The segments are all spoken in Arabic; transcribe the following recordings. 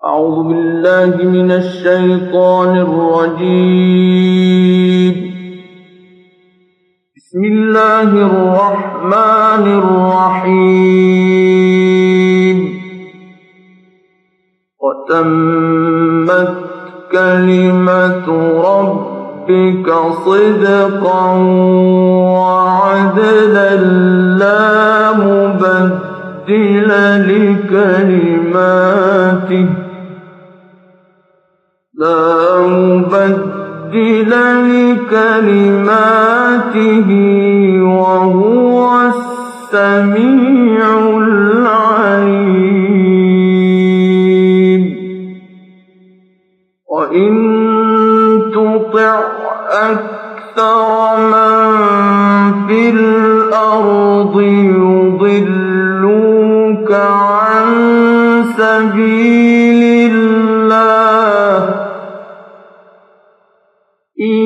أعوذ بالله من الشيطان الرجيم. بسم الله الرحمن الرحيم. وتمت كلمة ربك صدقا وعدلا لا مبدل لكلماته وهو السميع العليم. وإن تطع أكثر من في الأرض يضلوك عن سبيل الله إن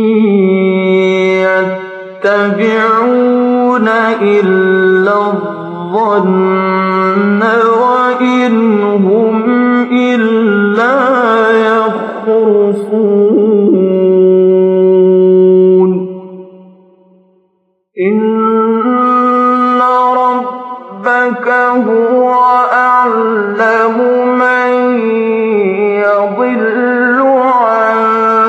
يتبعون إلا الظن وإن هم إلا يخرصون. إن ربك هو أعلم من يضل عن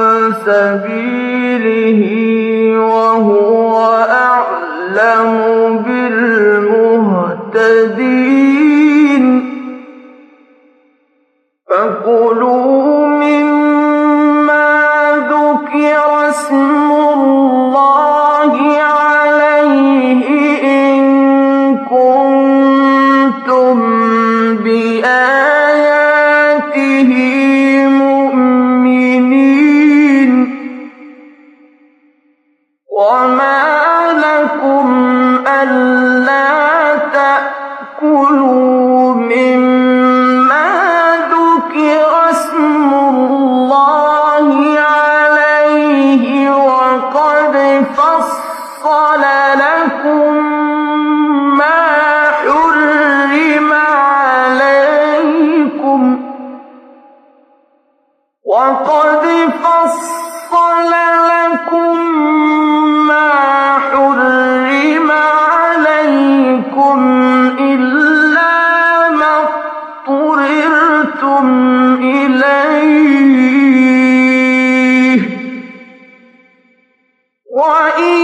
سبيله وهو أعلم بالمهتدين. فكلوا مما ذكر اسم الله عليه إن كنتم بآياته مؤمنين. وما لكم ألا تأكلوا مما ذكر اسم الله عليه وقد فصل لكم ما حرم عليكم إلا ما اضطررتم إليه. وإن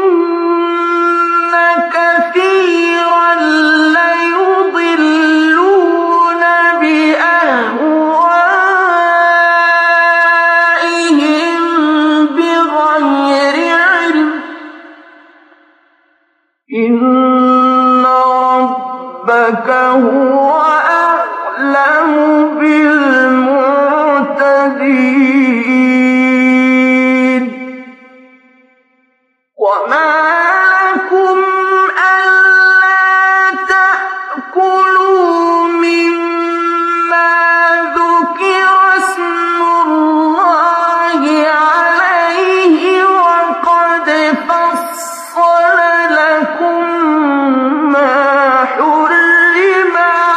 كثيرا ليضلون بأهوائهم بغير علم. إن ربك هو أعلم بالمعتدين. وما لكم ألا تأكلوا مما ذكر اسم الله عليه وقد فصل لكم ما حرم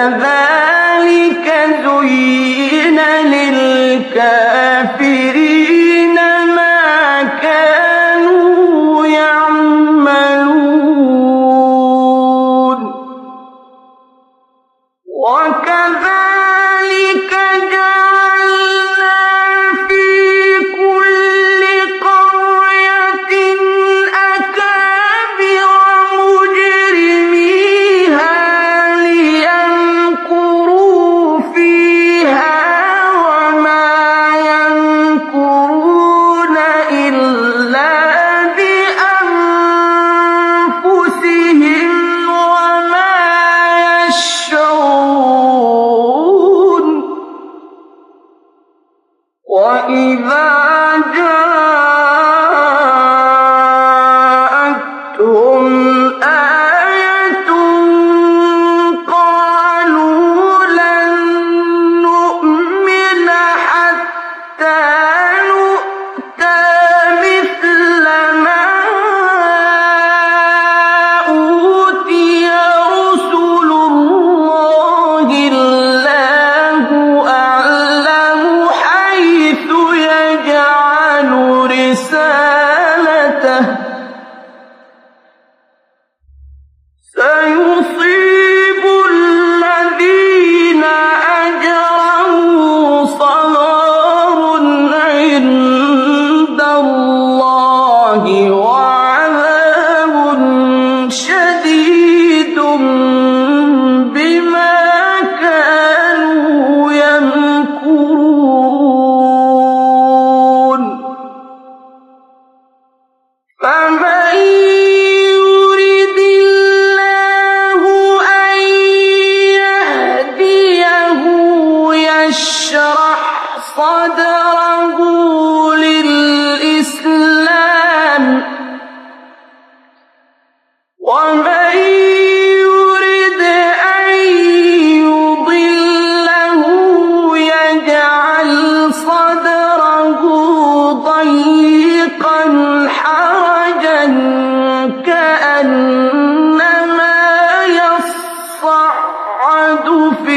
كذلك زين للكافرين ما كانوا يعملون وكذلك جعلنا في كل قرية أكابر مجرميها ليمكروا فيها وما يمكرون إلا بأنفسهم وما يشعرون وإذا جاءتهم آية قالوا لن نؤمن حتى نؤتى مثل ما أوتي رسل الله الله أعلم حيث يجعل رسالته سيصيب الذين أجرموا صغار عند الله وعذاب شديد بما كانوا يمكرون فمن يرد الله أن يهديه يشرح صدره للإسلام ومن يرد أن يضله يجعل صدره ضيقا حرجا كأنما يصعد في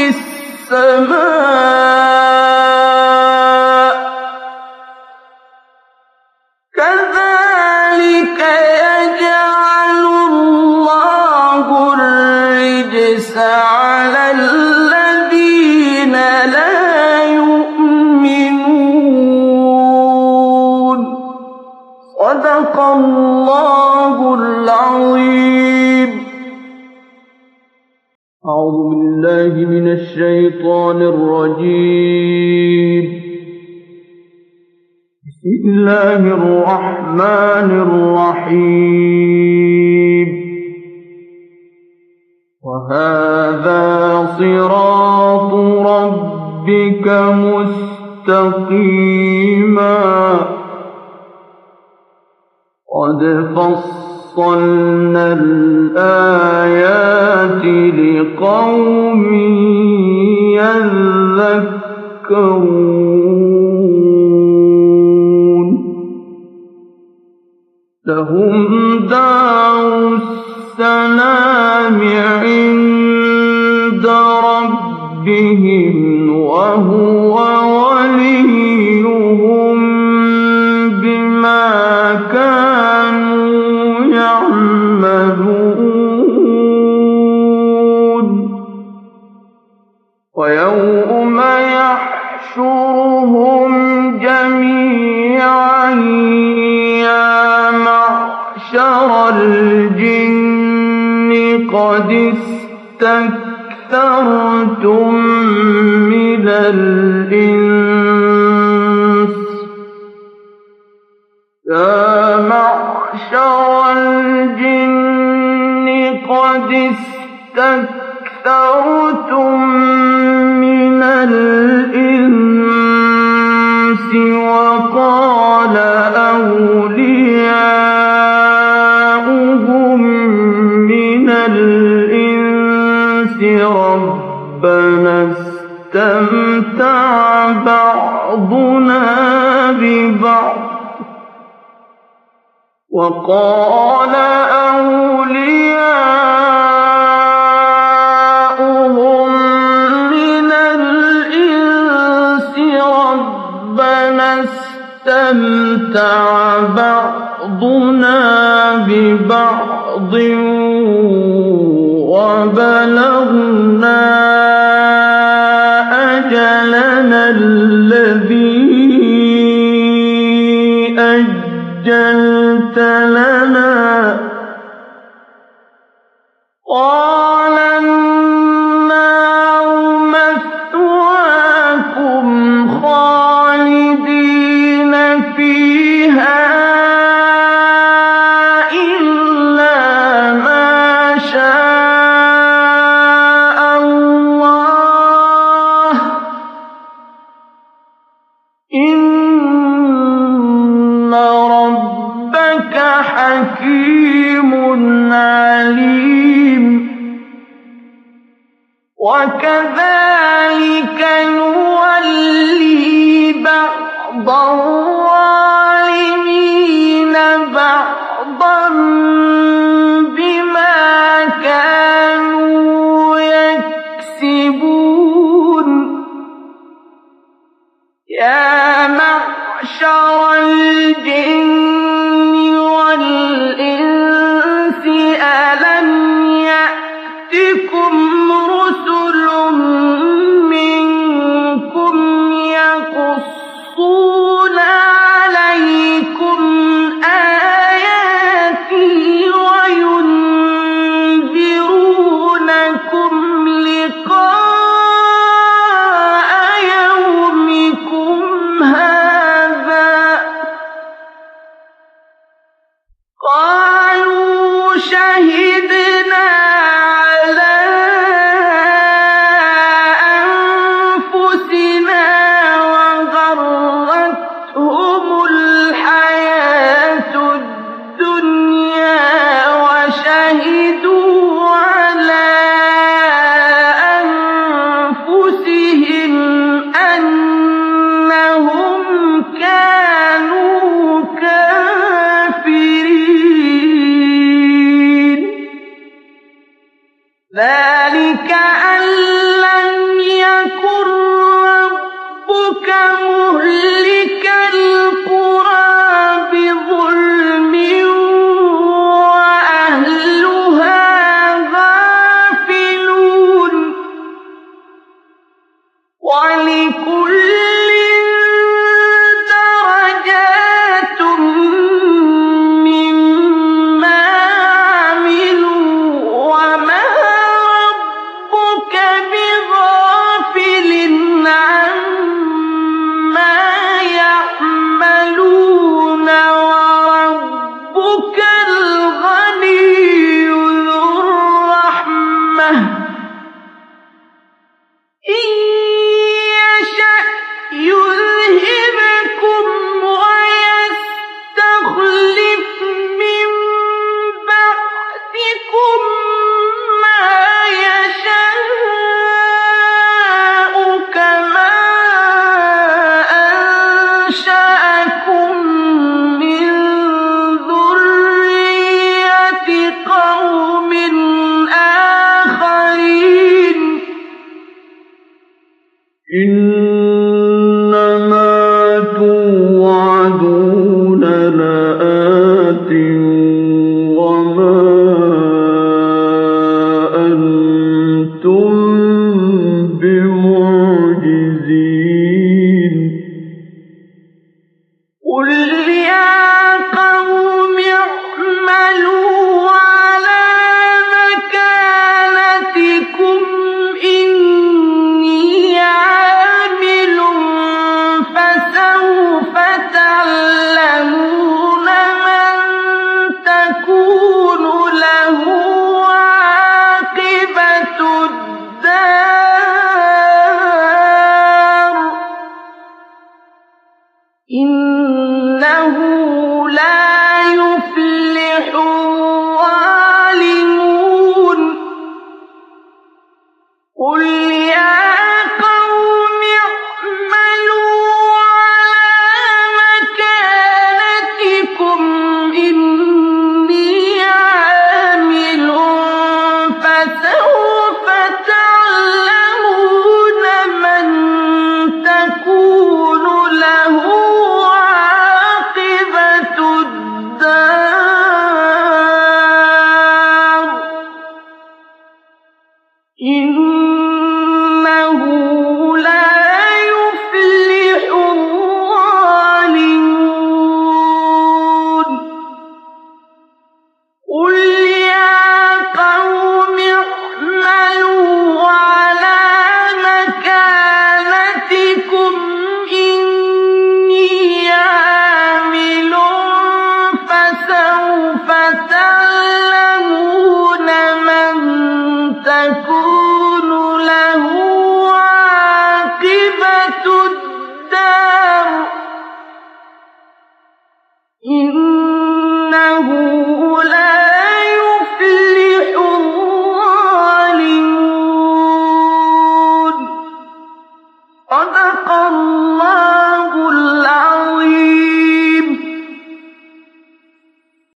السماء كذلك يجعل الله الرجس على الذين لا يؤمنون صدق الله العظيم. أعوذ بالله من الشيطان الرجيم. بسم الله الرحمن الرحيم. وهذا صراط ربك مستقيما قد فصلنا الآيات لقوم يذكرون لهم دار السلام عند ربهم وهو وليهم بما كانوا يعملون ويوم يحشرهم جميعا يا معشر الجن قد استكثرتم من الإنس يا معشر الجن قد استكثرتم من الإنس وقال أولياؤهم من الإنس ربنا استمتع بعضنا ببعض وقال أولياؤهم بَعْضٍ وَبَلَغْنَا أَجَلَنَا الَّذِي أَجَّلْتَ لَنَا قَالَ النَّارُ مَثْوَاكُمْ خَالِدِينَ فِيهَا إِلَّا مَا شَاءَ اللَّهُ ۗ إِنَّ رَبَّكَ حَكِيمٌ عَلِيمٌ. وَكَذَٰلِكَ نُوَلِّي بَعْضَ الظَّالِمِينَ بَعْضًا بِمَا كَانُوا يَكْسِبُونَ. يَا مَعْشَرَ الْجِنِّ وَالْإِنسِ أَلَمْ يَأْتِكُمْ رُسُلٌ مِّنكُمْ يَقُصُّونَ عَلَيْكُمْ آيَاتِي وَيُنذِرُونَكُمْ لِقَاءَ يَوْمِكُمْ هَٰذَا ۚ قَالُوا شَهِدْنَا عَلَىٰ أَنفُسِنَا وَغَرَّتْهُمُ الْحَيَاةُ الدُّنْيَا وَشَهِدُوا عَلَىٰ أَنفُسِهِمْ أَنَّهُمْ كَانُوا كَافِرِينَ. ذَٰلِكَ